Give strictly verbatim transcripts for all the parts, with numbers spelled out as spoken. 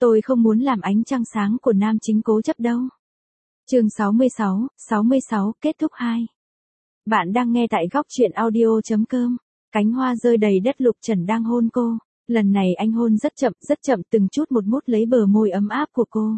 Tôi không muốn làm ánh trăng sáng của nam chính cố chấp đâu. Chương sáu mươi sáu, sáu mươi sáu, kết thúc hai. Bạn đang nghe tại góc truyện audio chấm com. Cánh hoa rơi đầy đất, Lục Trần đang hôn cô. Lần này anh hôn rất chậm, rất chậm, từng chút một mút lấy bờ môi ấm áp của cô.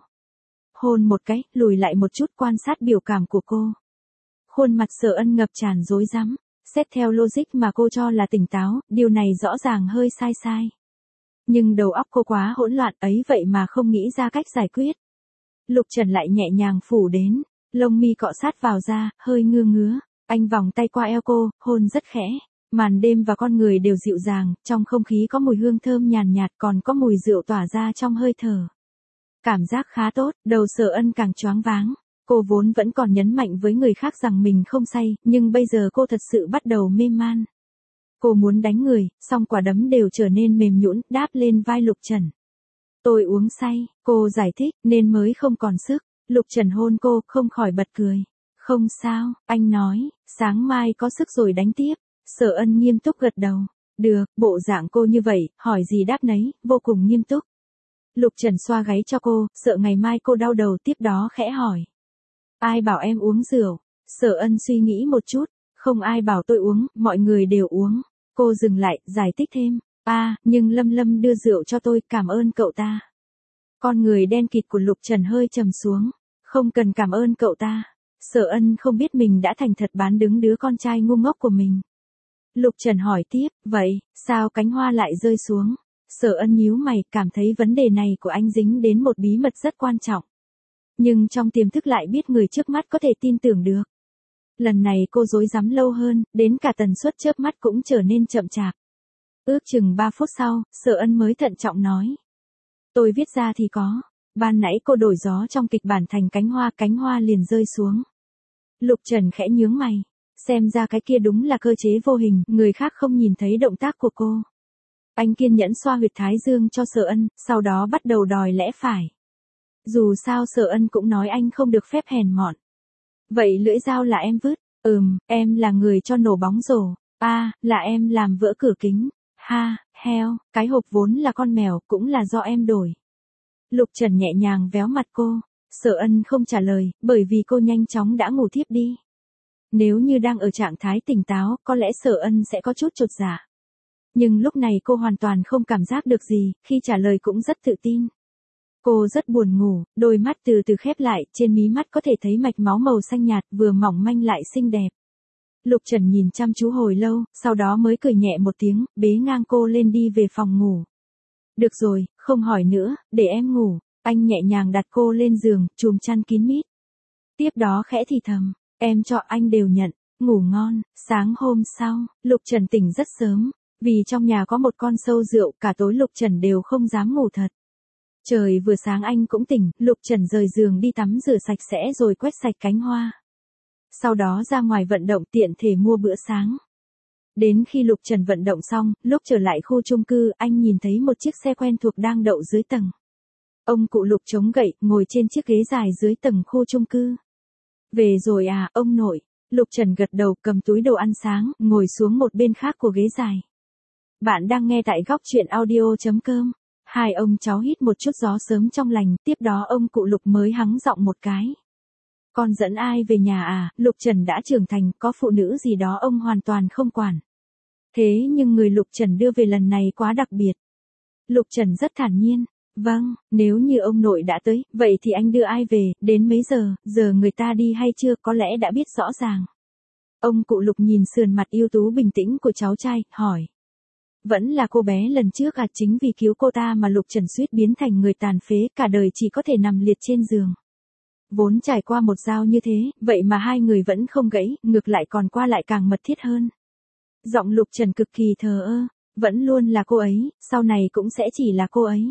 Hôn một cái, lùi lại một chút, quan sát biểu cảm của cô. Khuôn mặt Sở Ân ngập tràn rối rắm. Xét theo logic mà cô cho là tỉnh táo, điều này rõ ràng hơi sai sai. Nhưng đầu óc cô quá hỗn loạn, ấy vậy mà không nghĩ ra cách giải quyết. Lục Trần lại nhẹ nhàng phủ đến, lông mi cọ sát vào da, hơi ngứa ngứa. Anh vòng tay qua eo cô, hôn rất khẽ. Màn đêm và con người đều dịu dàng, trong không khí có mùi hương thơm nhàn nhạt, còn có mùi rượu tỏa ra trong hơi thở. Cảm giác khá tốt, đầu Sở Ân càng choáng váng. Cô vốn vẫn còn nhấn mạnh với người khác rằng mình không say, nhưng bây giờ cô thật sự bắt đầu mê man. Cô muốn đánh người, song quả đấm đều trở nên mềm nhũn, đáp lên vai Lục Trần. Tôi uống say, cô giải thích, nên mới không còn sức. Lục Trần hôn cô, không khỏi bật cười. Không sao, anh nói, sáng mai có sức rồi đánh tiếp. Sở Ân nghiêm túc gật đầu. Được, bộ dạng cô như vậy, hỏi gì đáp nấy, vô cùng nghiêm túc. Lục Trần xoa gáy cho cô, sợ ngày mai cô đau đầu, tiếp đó khẽ hỏi. Ai bảo em uống rượu? Sở Ân suy nghĩ một chút. Không ai bảo tôi uống, mọi người đều uống. Cô dừng lại, giải thích thêm. À, nhưng Lâm Lâm đưa rượu cho tôi, cảm ơn cậu ta. Con người đen kịt của Lục Trần hơi trầm xuống. Không cần cảm ơn cậu ta. Sở Ân không biết mình đã thành thật bán đứng đứa con trai ngu ngốc của mình. Lục Trần hỏi tiếp, vậy, sao cánh hoa lại rơi xuống? Sở Ân nhíu mày, cảm thấy vấn đề này của anh dính đến một bí mật rất quan trọng. Nhưng trong tiềm thức lại biết người trước mắt có thể tin tưởng được. Lần này cô rối rắm lâu hơn, đến cả tần suất chớp mắt cũng trở nên chậm chạp. Ước chừng ba phút sau, Sở Ân mới thận trọng nói. Tôi viết ra thì có. Ban nãy cô đổi gió trong kịch bản thành cánh hoa, cánh hoa liền rơi xuống. Lục Trần khẽ nhướng mày. Xem ra cái kia đúng là cơ chế vô hình, người khác không nhìn thấy động tác của cô. Anh kiên nhẫn xoa huyệt thái dương cho Sở Ân, sau đó bắt đầu đòi lẽ phải. Dù sao Sở Ân cũng nói anh không được phép hèn mọn. Vậy lưỡi dao là em vứt? Ừm, em là người cho nổ bóng rổ. À, là em làm vỡ cửa kính. Ha, heo, cái hộp vốn là con mèo, cũng là do em đổi. Lục Trần nhẹ nhàng véo mặt cô. Sở Ân không trả lời, bởi vì cô nhanh chóng đã ngủ thiếp đi. Nếu như đang ở trạng thái tỉnh táo, có lẽ Sở Ân sẽ có chút chột dạ. Nhưng lúc này cô hoàn toàn không cảm giác được gì, khi trả lời cũng rất tự tin. Cô rất buồn ngủ, đôi mắt từ từ khép lại, trên mí mắt có thể thấy mạch máu màu xanh nhạt, vừa mỏng manh lại xinh đẹp. Lục Trần nhìn chăm chú hồi lâu, sau đó mới cười nhẹ một tiếng, bế ngang cô lên đi về phòng ngủ. Được rồi, không hỏi nữa, để em ngủ. Anh nhẹ nhàng đặt cô lên giường, chùm chăn kín mít. Tiếp đó khẽ thì thầm, em cho anh đều nhận, ngủ ngon. Sáng hôm sau, Lục Trần tỉnh rất sớm, vì trong nhà có một con sâu rượu, cả tối Lục Trần đều không dám ngủ thật. Trời vừa sáng anh cũng tỉnh, Lục Trần rời giường đi tắm rửa sạch sẽ rồi quét sạch cánh hoa. Sau đó ra ngoài vận động, tiện thể mua bữa sáng. Đến khi Lục Trần vận động xong, lúc trở lại khu chung cư, anh nhìn thấy một chiếc xe quen thuộc đang đậu dưới tầng. Ông cụ Lục chống gậy, ngồi trên chiếc ghế dài dưới tầng khu chung cư. Về rồi à, ông nội. Lục Trần gật đầu, cầm túi đồ ăn sáng, ngồi xuống một bên khác của ghế dài. Bạn đang nghe tại góc truyện audio chấm com. Hai ông cháu hít một chút gió sớm trong lành, tiếp đó ông cụ Lục mới hắng giọng một cái. Con dẫn ai về nhà à? Lục Trần đã trưởng thành, có phụ nữ gì đó ông hoàn toàn không quản. Thế nhưng người Lục Trần đưa về lần này quá đặc biệt. Lục Trần rất thản nhiên. Vâng, nếu như ông nội đã tới, vậy thì anh đưa ai về, đến mấy giờ, giờ người ta đi hay chưa, có lẽ đã biết rõ ràng. Ông cụ Lục nhìn sườn mặt ưu tú bình tĩnh của cháu trai, hỏi. Vẫn là cô bé lần trước à, chính vì cứu cô ta mà Lục Trần suýt biến thành người tàn phế, cả đời chỉ có thể nằm liệt trên giường. Vốn trải qua một dao như thế, vậy mà hai người vẫn không gãy, ngược lại còn qua lại càng mật thiết hơn. Giọng Lục Trần cực kỳ thờ ơ, vẫn luôn là cô ấy, sau này cũng sẽ chỉ là cô ấy.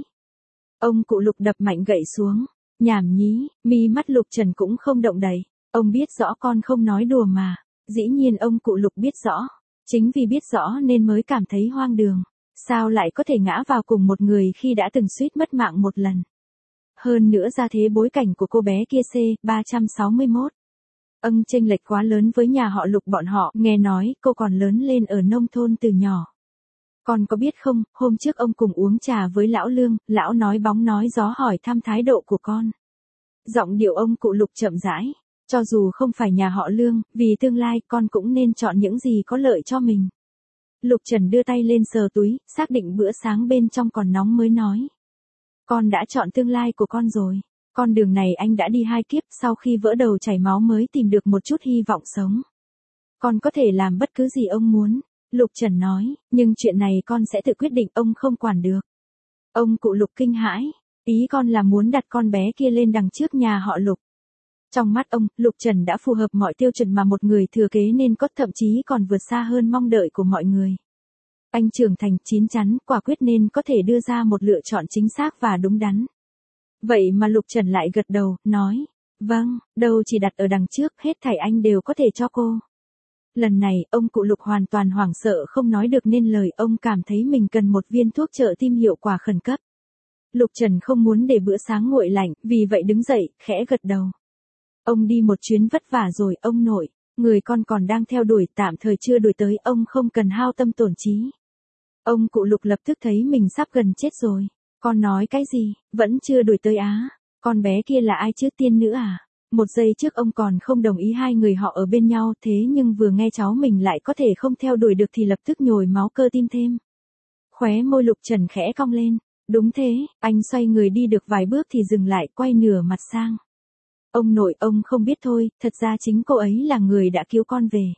Ông cụ Lục đập mạnh gậy xuống, nhảm nhí, mi mắt Lục Trần cũng không động đậy. Ông biết rõ con không nói đùa mà. Dĩ nhiên ông cụ Lục biết rõ. Chính vì biết rõ nên mới cảm thấy hoang đường. Sao lại có thể ngã vào cùng một người khi đã từng suýt mất mạng một lần. Hơn nữa ra thế bối cảnh của cô bé kia C ba trăm sáu mươi mốt. Âng chênh lệch quá lớn với nhà họ Lục bọn họ, nghe nói cô còn lớn lên ở nông thôn từ nhỏ. Con có biết không, hôm trước ông cùng uống trà với lão Lương, lão nói bóng nói gió hỏi thăm thái độ của con. Giọng điệu ông cụ Lục chậm rãi. Cho dù không phải nhà họ Lương, vì tương lai con cũng nên chọn những gì có lợi cho mình. Lục Trần đưa tay lên sờ túi, xác định bữa sáng bên trong còn nóng mới nói. Con đã chọn tương lai của con rồi. Con đường này anh đã đi hai kiếp, sau khi vỡ đầu chảy máu mới tìm được một chút hy vọng sống. Con có thể làm bất cứ gì ông muốn. Lục Trần nói, nhưng chuyện này con sẽ tự quyết định, ông không quản được. Ông cụ Lục kinh hãi, ý con là muốn đặt con bé kia lên đằng trước nhà họ Lục. Trong mắt ông, Lục Trần đã phù hợp mọi tiêu chuẩn mà một người thừa kế nên có, thậm chí còn vượt xa hơn mong đợi của mọi người. Anh trưởng thành, chín chắn, quả quyết nên có thể đưa ra một lựa chọn chính xác và đúng đắn. Vậy mà Lục Trần lại gật đầu, nói, vâng, đâu chỉ đặt ở đằng trước, hết thảy anh đều có thể cho cô. Lần này, ông cụ Lục hoàn toàn hoảng sợ không nói được nên lời, ông cảm thấy mình cần một viên thuốc trợ tim hiệu quả khẩn cấp. Lục Trần không muốn để bữa sáng nguội lạnh, vì vậy đứng dậy, khẽ gật đầu. Ông đi một chuyến vất vả rồi, ông nội, người con còn đang theo đuổi, tạm thời chưa đuổi tới, ông không cần hao tâm tổn trí. Ông cụ Lục lập tức thấy mình sắp gần chết rồi. Con nói cái gì, vẫn chưa đuổi tới á, con bé kia là ai chứ, tiên nữ à? Một giây trước ông còn không đồng ý hai người họ ở bên nhau, thế nhưng vừa nghe cháu mình lại có thể không theo đuổi được thì lập tức nhồi máu cơ tim thêm. Khóe môi Lục Trần khẽ cong lên. Đúng thế, anh xoay người đi được vài bước thì dừng lại, quay nửa mặt sang. Ông nội, ông không biết thôi, thật ra chính cô ấy là người đã cứu con về.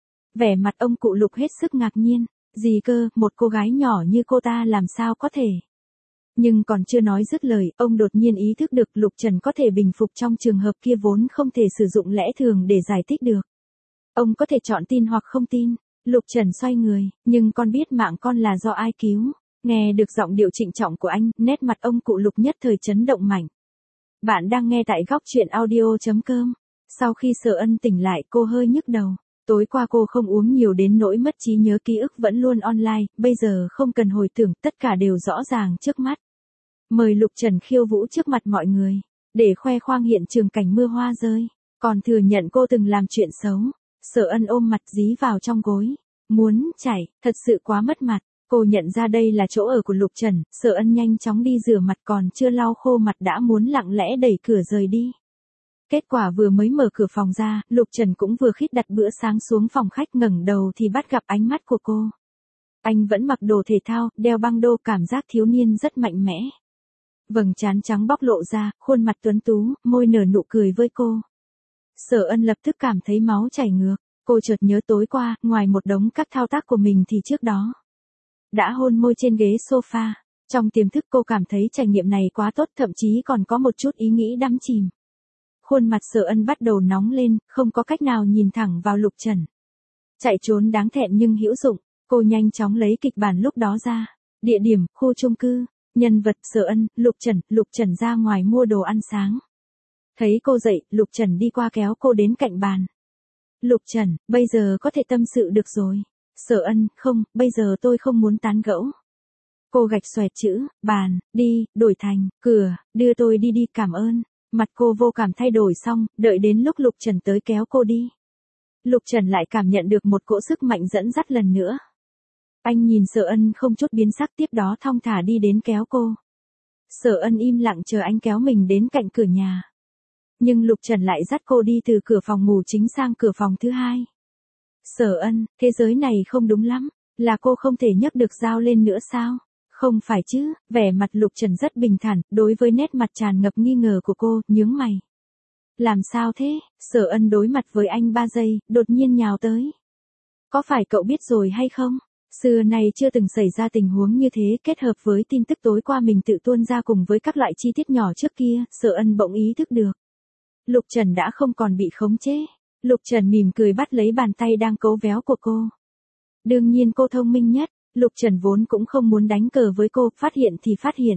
Vẻ mặt ông cụ Lục hết sức ngạc nhiên. Gì cơ, một cô gái nhỏ như cô ta làm sao có thể. Nhưng còn chưa nói dứt lời, ông đột nhiên ý thức được Lục Trần có thể bình phục trong trường hợp kia vốn không thể sử dụng lẽ thường để giải thích được. Ông có thể chọn tin hoặc không tin. Lục Trần xoay người, nhưng con biết mạng con là do ai cứu. Nghe được giọng điệu trịnh trọng của anh, nét mặt ông cụ Lục nhất thời chấn động mạnh. Bạn đang nghe tại góc truyện audio chấm com. Sau khi Sở Ân tỉnh lại, cô hơi nhức đầu. Tối qua cô không uống nhiều đến nỗi mất trí nhớ, ký ức vẫn luôn online, bây giờ không cần hồi tưởng, tất cả đều rõ ràng trước mắt. Mời Lục Trần khiêu vũ trước mặt mọi người, để khoe khoang hiện trường cảnh mưa hoa rơi, còn thừa nhận cô từng làm chuyện xấu. Sở Ân ôm mặt dí vào trong gối, muốn chảy, thật sự quá mất mặt. Cô nhận ra đây là chỗ ở của Lục Trần, Sở Ân nhanh chóng đi rửa mặt, còn chưa lau khô mặt đã muốn lặng lẽ đẩy cửa rời đi. Kết quả vừa mới mở cửa phòng ra, Lục Trần cũng vừa khít đặt bữa sáng xuống phòng khách, ngẩng đầu thì bắt gặp ánh mắt của cô. Anh vẫn mặc đồ thể thao, đeo băng đô, cảm giác thiếu niên rất mạnh mẽ. Vầng trán trắng bóc lộ ra, khuôn mặt tuấn tú, môi nở nụ cười với cô. Sở Ân lập tức cảm thấy máu chảy ngược, cô chợt nhớ tối qua, ngoài một đống các thao tác của mình thì trước đó đã hôn môi trên ghế sofa. Trong tiềm thức cô cảm thấy trải nghiệm này quá tốt, thậm chí còn có một chút ý nghĩ đắm chìm. Khuôn mặt Sở Ân bắt đầu nóng lên, không có cách nào nhìn thẳng vào Lục Trần. Chạy trốn đáng thẹn nhưng hữu dụng, cô nhanh chóng lấy kịch bản lúc đó ra. Địa điểm, khu chung cư. Nhân vật, Sở Ân, Lục Trần. Lục Trần ra ngoài mua đồ ăn sáng. Thấy cô dậy, Lục Trần đi qua kéo cô đến cạnh bàn. Lục Trần, bây giờ có thể tâm sự được rồi. Sở Ân, không, bây giờ tôi không muốn tán gẫu. Cô gạch xoẹt chữ, bàn, đi, đổi thành, cửa, đưa tôi đi đi, cảm ơn. Mặt cô vô cảm thay đổi xong, đợi đến lúc Lục Trần tới kéo cô đi. Lục Trần lại cảm nhận được một cỗ sức mạnh dẫn dắt lần nữa. Anh nhìn Sở Ân không chút biến sắc, tiếp đó thong thả đi đến kéo cô. Sở Ân im lặng chờ anh kéo mình đến cạnh cửa nhà. Nhưng Lục Trần lại dắt cô đi từ cửa phòng ngủ chính sang cửa phòng thứ hai. Sở Ân, thế giới này không đúng lắm, là cô không thể nhấc được dao lên nữa sao? Không phải chứ, vẻ mặt Lục Trần rất bình thản, đối với nét mặt tràn ngập nghi ngờ của cô, nhướng mày. Làm sao thế? Sở Ân đối mặt với anh ba giây, đột nhiên nhào tới. Có phải cậu biết rồi hay không? Xưa nay chưa từng xảy ra tình huống như thế, kết hợp với tin tức tối qua mình tự tuôn ra cùng với các loại chi tiết nhỏ trước kia, Sở Ân bỗng ý thức được. Lục Trần đã không còn bị khống chế. Lục Trần mỉm cười bắt lấy bàn tay đang cố véo của cô. Đương nhiên cô thông minh nhất, Lục Trần vốn cũng không muốn đánh cờ với cô, phát hiện thì phát hiện.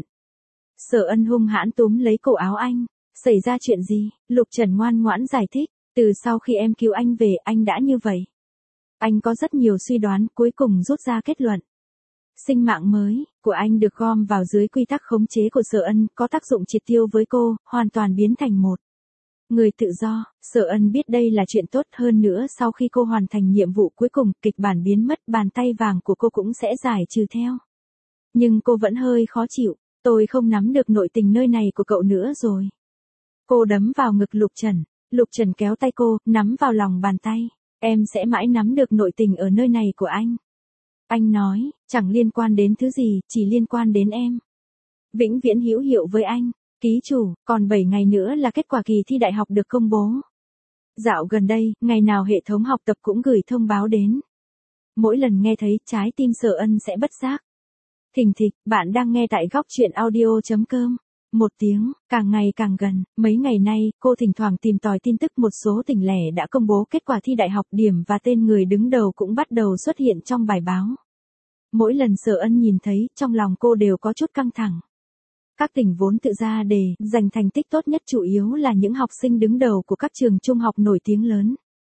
Sở Ân hung hãn túm lấy cổ áo anh. Xảy ra chuyện gì? Lục Trần ngoan ngoãn giải thích. Từ sau khi em cứu anh về, anh đã như vậy. Anh có rất nhiều suy đoán, cuối cùng rút ra kết luận. Sinh mạng mới của anh được gom vào dưới quy tắc khống chế của Sở Ân, có tác dụng triệt tiêu với cô, hoàn toàn biến thành một. Người tự do, Sở Ân biết đây là chuyện tốt, hơn nữa sau khi cô hoàn thành nhiệm vụ cuối cùng, kịch bản biến mất, bàn tay vàng của cô cũng sẽ giải trừ theo. Nhưng cô vẫn hơi khó chịu, tôi không nắm được nội tình nơi này của cậu nữa rồi. Cô đấm vào ngực Lục Trần, Lục Trần kéo tay cô, nắm vào lòng bàn tay. Em sẽ mãi nắm được nội tình ở nơi này của anh. Anh nói, chẳng liên quan đến thứ gì, chỉ liên quan đến em. Vĩnh viễn hữu hiệu với anh. Ký chủ, còn bảy ngày nữa là kết quả kỳ thi đại học được công bố. Dạo gần đây, ngày nào hệ thống học tập cũng gửi thông báo đến. Mỗi lần nghe thấy, trái tim Sở Ân sẽ bất giác. Thình thịch, bạn đang nghe tại góc truyện audio chấm com. Một tiếng, càng ngày càng gần, mấy ngày nay, cô thỉnh thoảng tìm tòi tin tức, một số tỉnh lẻ đã công bố kết quả thi đại học, điểm và tên người đứng đầu cũng bắt đầu xuất hiện trong bài báo. Mỗi lần Sở Ân nhìn thấy, trong lòng cô đều có chút căng thẳng. Các tỉnh vốn tự ra đề, giành thành tích tốt nhất chủ yếu là những học sinh đứng đầu của các trường trung học nổi tiếng lớn.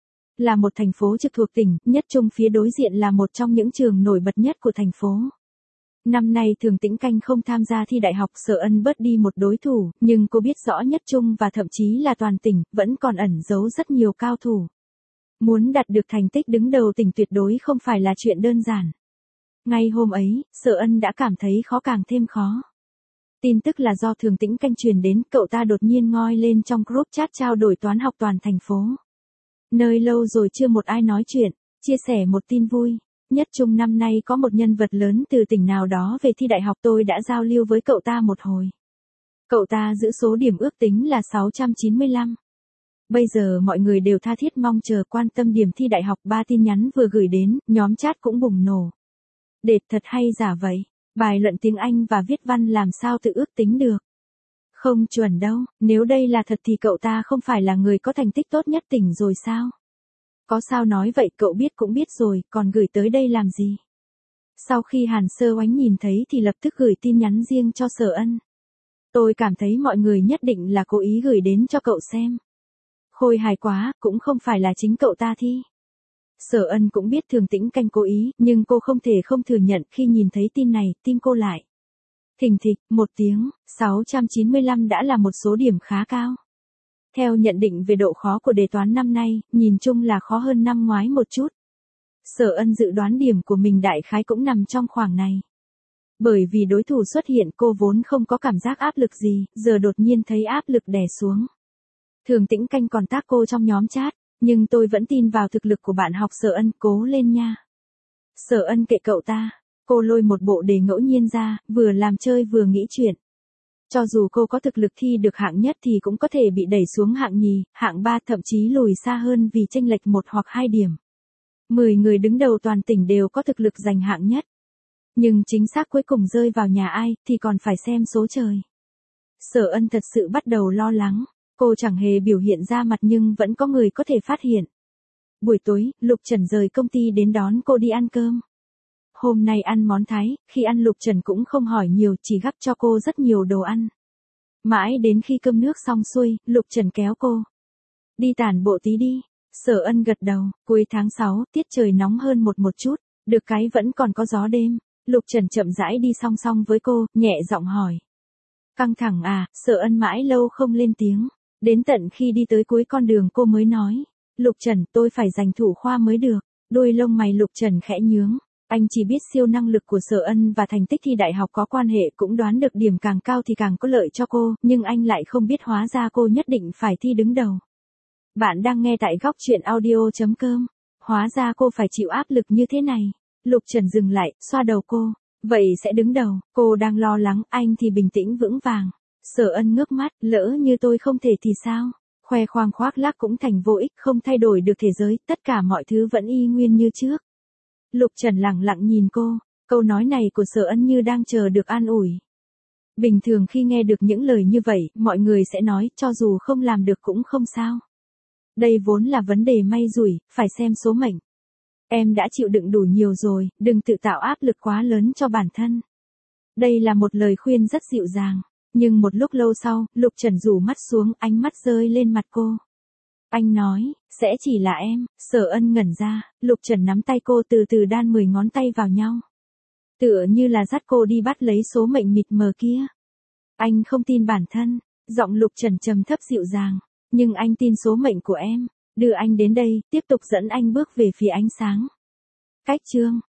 Là một thành phố trực thuộc tỉnh, Nhất Trung phía đối diện là một trong những trường nổi bật nhất của thành phố. Năm nay Thường Tĩnh Canh không tham gia thi đại học, Sở Ân bớt đi một đối thủ, nhưng cô biết rõ Nhất Trung và thậm chí là toàn tỉnh, vẫn còn ẩn giấu rất nhiều cao thủ. Muốn đạt được thành tích đứng đầu tỉnh tuyệt đối không phải là chuyện đơn giản. Ngay hôm ấy, Sở Ân đã cảm thấy khó càng thêm khó. Tin tức là do Thường Tĩnh Canh truyền đến, cậu ta đột nhiên ngoi lên trong group chat trao đổi toán học toàn thành phố. Nơi lâu rồi chưa một ai nói chuyện, chia sẻ một tin vui. Nhất Trung năm nay có một nhân vật lớn từ tỉnh nào đó về thi đại học, tôi đã giao lưu với cậu ta một hồi. Cậu ta giữ số điểm ước tính là sáu trăm chín mươi lăm. Bây giờ mọi người đều tha thiết mong chờ quan tâm điểm thi đại học, ba tin nhắn vừa gửi đến, nhóm chat cũng bùng nổ. Đệt thật hay giả vậy? Bài luận tiếng Anh và viết văn làm sao tự ước tính được? Không chuẩn đâu, nếu đây là thật thì cậu ta không phải là người có thành tích tốt nhất tỉnh rồi sao? Có sao nói vậy, cậu biết cũng biết rồi, còn gửi tới đây làm gì? Sau khi Hàn Sơ Oánh nhìn thấy thì lập tức gửi tin nhắn riêng cho Sở Ân. Tôi cảm thấy mọi người nhất định là cố ý gửi đến cho cậu xem. Khôi hài quá, cũng không phải là chính cậu ta thi. Sở Ân cũng biết Thường Tĩnh Canh cố ý, nhưng cô không thể không thừa nhận, khi nhìn thấy tin này, tim cô lại. Thình thịch, một tiếng, sáu trăm chín mươi lăm đã là một số điểm khá cao. Theo nhận định về độ khó của đề toán năm nay, nhìn chung là khó hơn năm ngoái một chút. Sở Ân dự đoán điểm của mình đại khái cũng nằm trong khoảng này. Bởi vì đối thủ xuất hiện, cô vốn không có cảm giác áp lực gì, giờ đột nhiên thấy áp lực đè xuống. Thường Tĩnh Canh còn tác cô trong nhóm chat, nhưng tôi vẫn tin vào thực lực của bạn học Sở Ân, cố lên nha. Sở Ân kệ cậu ta, cô lôi một bộ đề ngẫu nhiên ra, vừa làm chơi vừa nghĩ chuyện. Cho dù cô có thực lực thi được hạng nhất thì cũng có thể bị đẩy xuống hạng nhì, hạng ba, thậm chí lùi xa hơn vì chênh lệch một hoặc hai điểm. Mười người đứng đầu toàn tỉnh đều có thực lực giành hạng nhất. Nhưng chính xác cuối cùng rơi vào nhà ai thì còn phải xem số trời. Sở Ân thật sự bắt đầu lo lắng, cô chẳng hề biểu hiện ra mặt nhưng vẫn có người có thể phát hiện. Buổi tối, Lục Trần rời công ty đến đón cô đi ăn cơm. Hôm nay ăn món Thái, khi ăn Lục Trần cũng không hỏi nhiều, chỉ gắp cho cô rất nhiều đồ ăn. Mãi đến khi cơm nước xong xuôi, Lục Trần kéo cô. Đi tản bộ tí đi. Sở Ân gật đầu, cuối tháng sáu, tiết trời nóng hơn một một chút, được cái vẫn còn có gió đêm. Lục Trần chậm rãi đi song song với cô, nhẹ giọng hỏi. Căng thẳng à? Sở Ân mãi lâu không lên tiếng. Đến tận khi đi tới cuối con đường cô mới nói. Lục Trần, tôi phải giành thủ khoa mới được. Đôi lông mày Lục Trần khẽ nhướng. Anh chỉ biết siêu năng lực của Sở Ân và thành tích thi đại học có quan hệ, cũng đoán được điểm càng cao thì càng có lợi cho cô, nhưng anh lại không biết hóa ra cô nhất định phải thi đứng đầu. Bạn đang nghe tại góc truyện audio chấm com. Hóa ra cô phải chịu áp lực như thế này. Lục Trần dừng lại, xoa đầu cô. Vậy sẽ đứng đầu, cô đang lo lắng, anh thì bình tĩnh vững vàng. Sở Ân ngước mắt, lỡ như tôi không thể thì sao? Khoe khoang khoác lác cũng thành vô ích, không thay đổi được thế giới, tất cả mọi thứ vẫn y nguyên như trước. Lục Trần lặng lặng nhìn cô, câu nói này của Sở Ân như đang chờ được an ủi. Bình thường khi nghe được những lời như vậy, mọi người sẽ nói, cho dù không làm được cũng không sao. Đây vốn là vấn đề may rủi, phải xem số mệnh. Em đã chịu đựng đủ nhiều rồi, đừng tự tạo áp lực quá lớn cho bản thân. Đây là một lời khuyên rất dịu dàng, nhưng một lúc lâu sau, Lục Trần rủ mắt xuống, ánh mắt rơi lên mặt cô. Anh nói, sẽ chỉ là em. Sở Ân ngẩn ra, Lục Trần nắm tay cô từ từ đan mười ngón tay vào nhau. Tựa như là dắt cô đi bắt lấy số mệnh mịt mờ kia. Anh không tin bản thân, giọng Lục Trần trầm thấp dịu dàng. Nhưng anh tin số mệnh của em, đưa anh đến đây, tiếp tục dẫn anh bước về phía ánh sáng. Cách chương